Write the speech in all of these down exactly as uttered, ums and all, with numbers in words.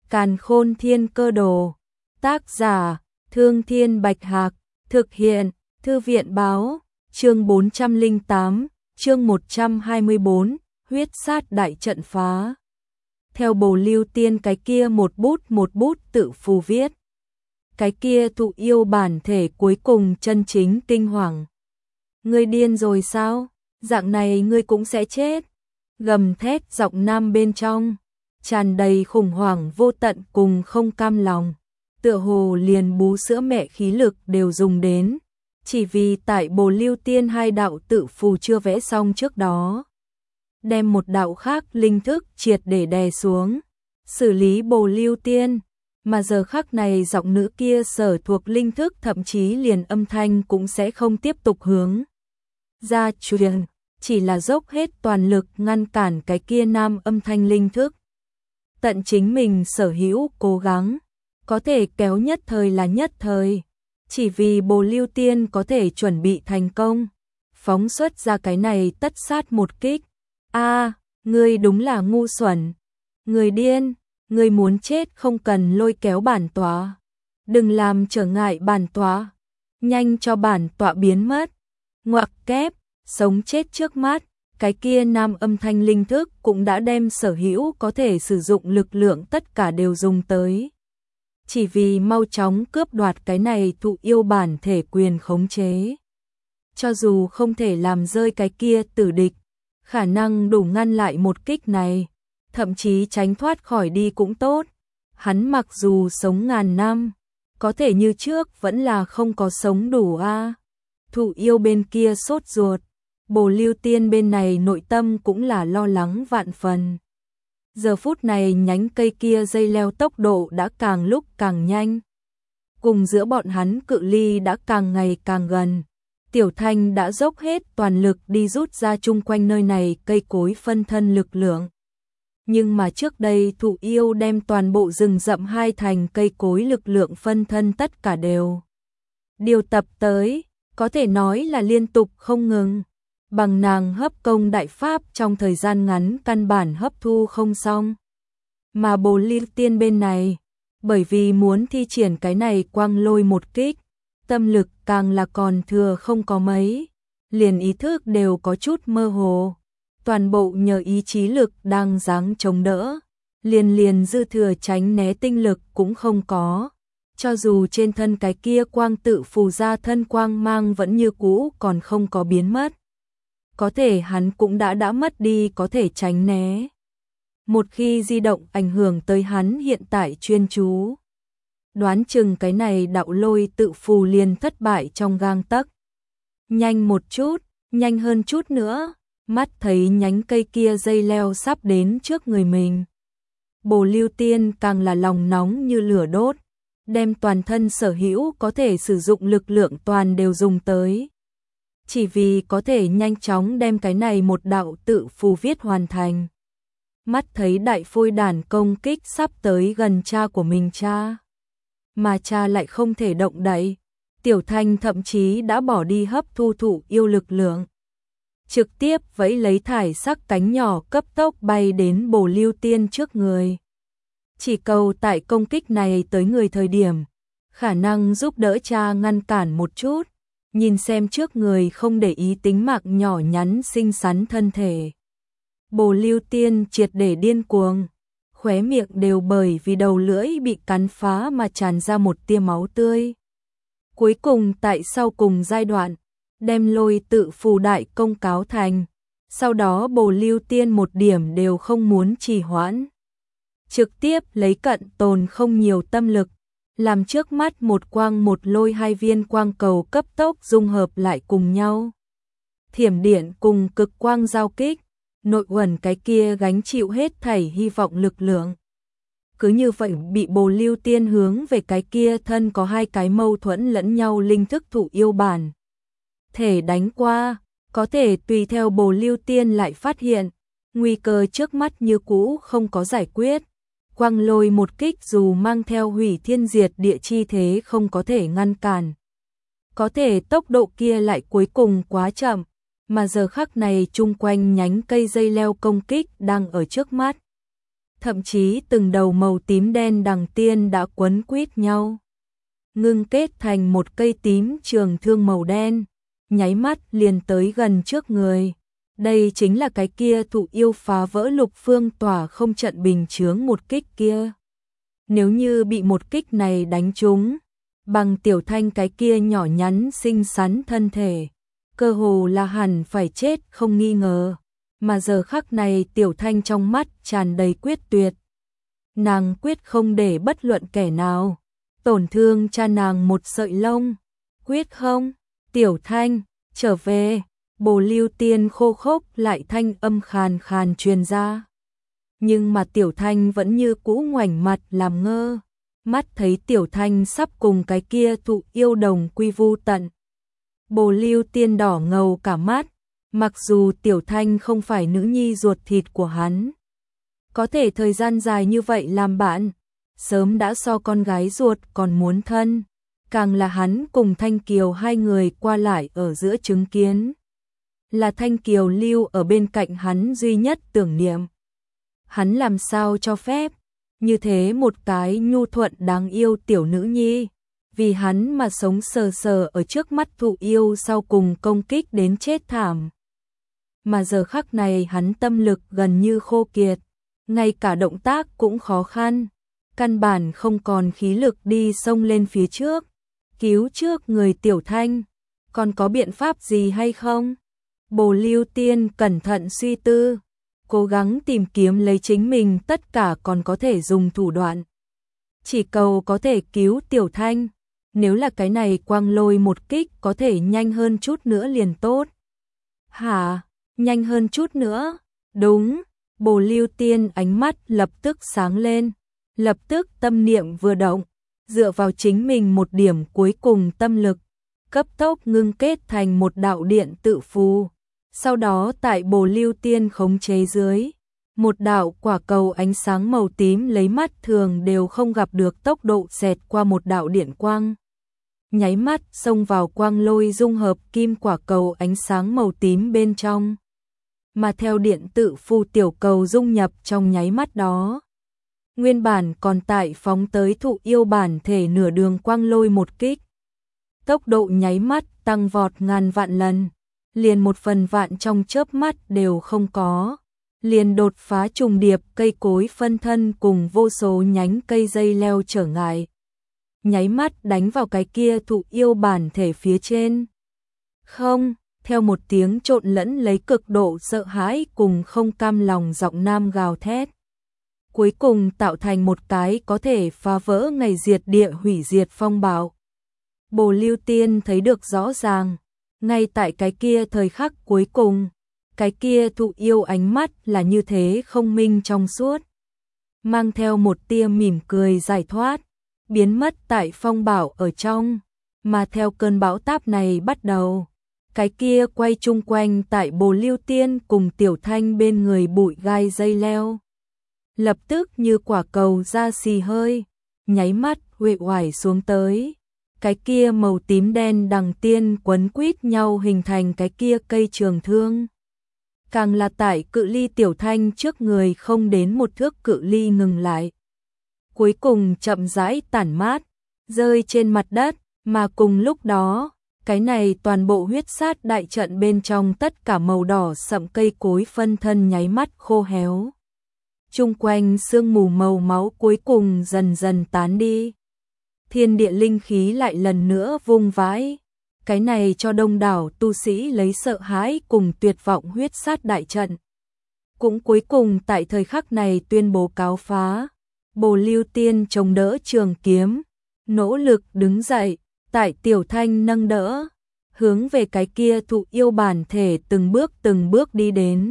Càn Khôn Thiên Cơ Đồ. Tác giả: Thương Thiên Bạch Hạc. Thực hiện: Thư viện báo. Chương bốn trăm lẻ tám, chương một trăm hai mươi bốn, huyết sát đại trận phá. Theo Bồ Lưu Tiên cái kia một bút một bút tự phù viết. Cái kia thụ yêu bản thể cuối cùng chân chính kinh hoàng. Ngươi điên rồi sao? Dạng này ngươi cũng sẽ chết. Gầm thét giọng nam bên trong, tràn đầy khủng hoảng vô tận cùng không cam lòng. Tựa hồ liền bú sữa mẹ khí lực đều dùng đến. Chỉ vì tại Bồ Lưu Tiên hai đạo tự phù chưa vẽ xong trước đó. Đem một đạo khác linh thức triệt để đè xuống. Xử lý Bồ Lưu Tiên. Mà giờ khắc này giọng nữ kia sở thuộc linh thức thậm chí liền âm thanh cũng sẽ không tiếp tục hướng ra truyền, chỉ là dốc hết toàn lực ngăn cản cái kia nam âm thanh linh thức. Tận chính mình sở hữu cố gắng, có thể kéo nhất thời là nhất thời, chỉ vì Bồ Lưu Tiên có thể chuẩn bị thành công, phóng xuất ra cái này tất sát một kích. A, ngươi đúng là ngu xuẩn, người điên. Ngươi muốn chết không cần lôi kéo bản tọa. Đừng làm trở ngại bản tọa. Nhanh cho bản tọa biến mất. Ngoặc kép, sống chết trước mắt. Cái kia nam âm thanh linh thức cũng đã đem sở hữu có thể sử dụng lực lượng tất cả đều dùng tới. Chỉ vì mau chóng cướp đoạt cái này thụ yêu bản thể quyền khống chế. Cho dù không thể làm rơi cái kia tử địch, khả năng đủ ngăn lại một kích này. Thậm chí tránh thoát khỏi đi cũng tốt. Hắn mặc dù sống ngàn năm, có thể như trước vẫn là không có sống đủ a. À. Thụ yêu bên kia sốt ruột, Bồ Lưu Tiên bên này nội tâm cũng là lo lắng vạn phần. Giờ phút này nhánh cây kia dây leo tốc độ đã càng lúc càng nhanh. Cùng giữa bọn hắn cự ly đã càng ngày càng gần. Tiểu Thanh đã dốc hết toàn lực đi rút ra chung quanh nơi này cây cối phân thân lực lượng. Nhưng mà trước đây thụ yêu đem toàn bộ rừng rậm hai thành cây cối lực lượng phân thân tất cả đều điều tập tới, có thể nói là liên tục không ngừng. Bằng nàng hấp công đại pháp trong thời gian ngắn căn bản hấp thu không xong. Mà Bồ Lưu Tiên bên này, bởi vì muốn thi triển cái này quang lôi một kích, tâm lực càng là còn thừa không có mấy, liền ý thức đều có chút mơ hồ. Toàn bộ nhờ ý chí lực đang giáng chống đỡ, liền liền dư thừa tránh né tinh lực cũng không có. Cho dù trên thân cái kia quang tự phù ra thân quang mang vẫn như cũ còn không có biến mất. Có thể hắn cũng đã đã mất đi có thể tránh né. Một khi di động ảnh hưởng tới hắn hiện tại chuyên chú. Đoán chừng cái này đạo lôi tự phù liền thất bại trong gang tấc. Nhanh một chút, nhanh hơn chút nữa. Mắt thấy nhánh cây kia dây leo sắp đến trước người mình. Bồ Lưu Tiên càng là lòng nóng như lửa đốt, đem toàn thân sở hữu có thể sử dụng lực lượng toàn đều dùng tới. Chỉ vì có thể nhanh chóng đem cái này một đạo tự phù viết hoàn thành. Mắt thấy đại phôi đàn công kích sắp tới gần cha của mình cha. Mà cha lại không thể động đậy. Tiểu Thanh thậm chí đã bỏ đi hấp thu thụ yêu lực lượng. Trực tiếp vẫy lấy thải sắc cánh nhỏ cấp tốc bay đến Bồ Lưu Tiên trước người. Chỉ cầu tại công kích này tới người thời điểm, khả năng giúp đỡ cha ngăn cản một chút, nhìn xem trước người không để ý tính mạng nhỏ nhắn xinh xắn thân thể. Bồ Lưu Tiên triệt để điên cuồng, khóe miệng đều bởi vì đầu lưỡi bị cắn phá mà tràn ra một tia máu tươi. Cuối cùng tại sau cùng giai đoạn, đem lôi tự phù đại công cáo thành, sau đó Bồ Lưu Tiên một điểm đều không muốn trì hoãn. Trực tiếp lấy cận tồn không nhiều tâm lực, làm trước mắt một quang một lôi hai viên quang cầu cấp tốc dung hợp lại cùng nhau. Thiểm điện cùng cực quang giao kích, nội uẩn cái kia gánh chịu hết thảy hy vọng lực lượng. Cứ như vậy bị Bồ Lưu Tiên hướng về cái kia thân có hai cái mâu thuẫn lẫn nhau linh thức thụ yêu bản. Thể đánh qua, có thể tùy theo Bồ Lưu Tiên lại phát hiện, nguy cơ trước mắt như cũ không có giải quyết. Quang lôi một kích dù mang theo hủy thiên diệt địa chi thế không có thể ngăn cản. Có thể tốc độ kia lại cuối cùng quá chậm, mà giờ khắc này chung quanh nhánh cây dây leo công kích đang ở trước mắt. thậm chí từng đầu màu tím đen đằng tiên đã quấn quýt nhau, ngưng kết thành một cây tím trường thương màu đen, nháy mắt liền tới gần trước người. Đây chính là cái kia thụ yêu phá vỡ lục phương tỏa không trận bình chướng một kích kia. Nếu như bị một kích này đánh trúng, bằng Tiểu Thanh cái kia nhỏ nhắn xinh xắn thân thể, cơ hồ là hẳn phải chết không nghi ngờ. Mà giờ khắc này Tiểu Thanh trong mắt tràn đầy quyết tuyệt. Nàng quyết không để bất luận kẻ nào tổn thương cha nàng một sợi lông. Quyết không? Tiểu Thanh, trở về. Bồ Lưu Tiên khô khốc lại thanh âm khàn khàn truyền ra. Nhưng mà Tiểu Thanh vẫn như cũ ngoảnh mặt làm ngơ, mắt thấy Tiểu Thanh sắp cùng cái kia thụ yêu đồng quy vu tận. Bồ Lưu Tiên đỏ ngầu cả mắt, mặc dù Tiểu Thanh không phải nữ nhi ruột thịt của hắn, có thể thời gian dài như vậy làm bạn, sớm đã so con gái ruột còn muốn thân, càng là hắn cùng Thanh Kiều hai người qua lại ở giữa chứng kiến. Là Thanh Kiều lưu ở bên cạnh hắn duy nhất tưởng niệm. Hắn làm sao cho phép như thế một cái nhu thuận đáng yêu tiểu nữ nhi, vì hắn mà sống sờ sờ ở trước mắt thụ yêu sau cùng công kích đến chết thảm. Mà giờ khắc này hắn tâm lực gần như khô kiệt, ngay cả động tác cũng khó khăn, căn bản không còn khí lực đi xông lên phía trước, cứu trước người Tiểu Thanh. Còn có biện pháp gì hay không? Bồ Lưu Tiên cẩn thận suy tư, cố gắng tìm kiếm lấy chính mình tất cả còn có thể dùng thủ đoạn. Chỉ cầu có thể cứu Tiểu Thanh, nếu là cái này quang lôi một kích có thể nhanh hơn chút nữa liền tốt. Hả? Nhanh hơn chút nữa? Đúng, Bồ Lưu Tiên ánh mắt lập tức sáng lên, lập tức tâm niệm vừa động, dựa vào chính mình một điểm cuối cùng tâm lực, cấp tốc ngưng kết thành một đạo điện tự phù. Sau đó tại Bồ Lưu Tiên khống chế dưới, một đạo quả cầu ánh sáng màu tím lấy mắt thường đều không gặp được tốc độ xẹt qua một đạo điện quang. Nháy mắt xông vào quang lôi dung hợp kim quả cầu ánh sáng màu tím bên trong. Mà theo điện tự phù tiểu cầu dung nhập trong nháy mắt đó, nguyên bản còn tại phóng tới thụ yêu bản thể nửa đường quang lôi một kích, tốc độ nháy mắt tăng vọt ngàn vạn lần, liền một phần vạn trong chớp mắt đều không có, liền đột phá trùng điệp cây cối phân thân cùng vô số nhánh cây dây leo trở ngại, nháy mắt đánh vào cái kia thụ yêu bản thể phía trên. Không, theo một tiếng trộn lẫn lấy cực độ sợ hãi cùng không cam lòng giọng nam gào thét, cuối cùng tạo thành một cái có thể phá vỡ ngày diệt địa hủy diệt phong bạo. Bồ Lưu Tiên thấy được rõ ràng, ngay tại cái kia thời khắc cuối cùng, cái kia thụ yêu ánh mắt là như thế không minh trong suốt, mang theo một tia mỉm cười giải thoát, biến mất tại phong bạo ở trong, mà theo cơn bão táp này bắt đầu, cái kia quay chung quanh tại Bồ Lưu Tiên cùng Tiểu Thanh bên người bụi gai dây leo, lập tức như quả cầu ra xì hơi, nháy mắt uể oải xuống tới. Cái kia màu tím đen đằng tiên quấn quýt nhau hình thành cái kia cây trường thương. Càng là tại cự ly Tiểu Thanh trước người không đến một thước cự ly ngừng lại. Cuối cùng chậm rãi tản mát, rơi trên mặt đất, mà cùng lúc đó, cái này toàn bộ huyết sát đại trận bên trong tất cả màu đỏ sậm cây cối phân thân nháy mắt khô héo. Chung quanh sương mù màu máu cuối cùng dần dần tán đi. Thiên địa linh khí lại lần nữa vung vãi, cái này cho đông đảo tu sĩ lấy sợ hãi cùng tuyệt vọng huyết sát đại trận. Cũng cuối cùng tại thời khắc này tuyên bố cáo phá, Bồ Lưu Tiên chống đỡ trường kiếm, nỗ lực đứng dậy, tại Tiểu Thanh nâng đỡ, hướng về cái kia thụ yêu bản thể từng bước từng bước đi đến.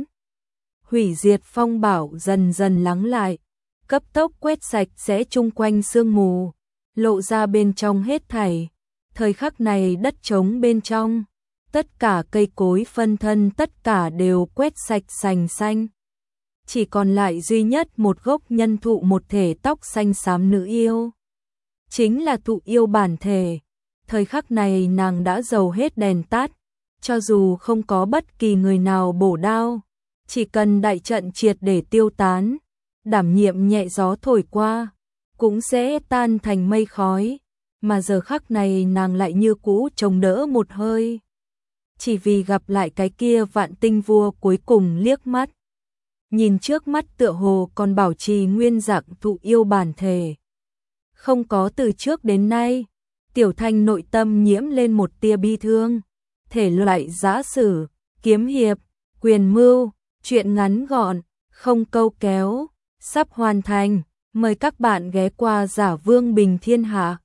Hủy diệt phong bạo dần dần lắng lại, cấp tốc quét sạch sẽ chung quanh sương mù, lộ ra bên trong hết thảy. Thời khắc này đất trống bên trong, tất cả cây cối phân thân tất cả đều quét sạch sành xanh. Chỉ còn lại duy nhất một gốc nhân thụ một thể tóc xanh xám nữ yêu. Chính là thụ yêu bản thể. Thời khắc này nàng đã dầu hết đèn tắt, cho dù không có bất kỳ người nào bổ đao, chỉ cần đại trận triệt để tiêu tán, đảm nhiệm nhẹ gió thổi qua, cũng sẽ tan thành mây khói, mà giờ khắc này nàng lại như cũ chống đỡ một hơi. Chỉ vì gặp lại cái kia Vạn Tinh Vua cuối cùng liếc mắt. Nhìn trước mắt tựa hồ còn bảo trì nguyên dạng thụ yêu bản thể. Không có từ trước đến nay, Tiểu Thanh nội tâm nhiễm lên một tia bi thương. Thể loại giã sử, kiếm hiệp, quyền mưu, truyện ngắn gọn, không câu kéo, sắp hoàn thành. Mời các bạn ghé qua Giả Vương Bình Thiên Hạ.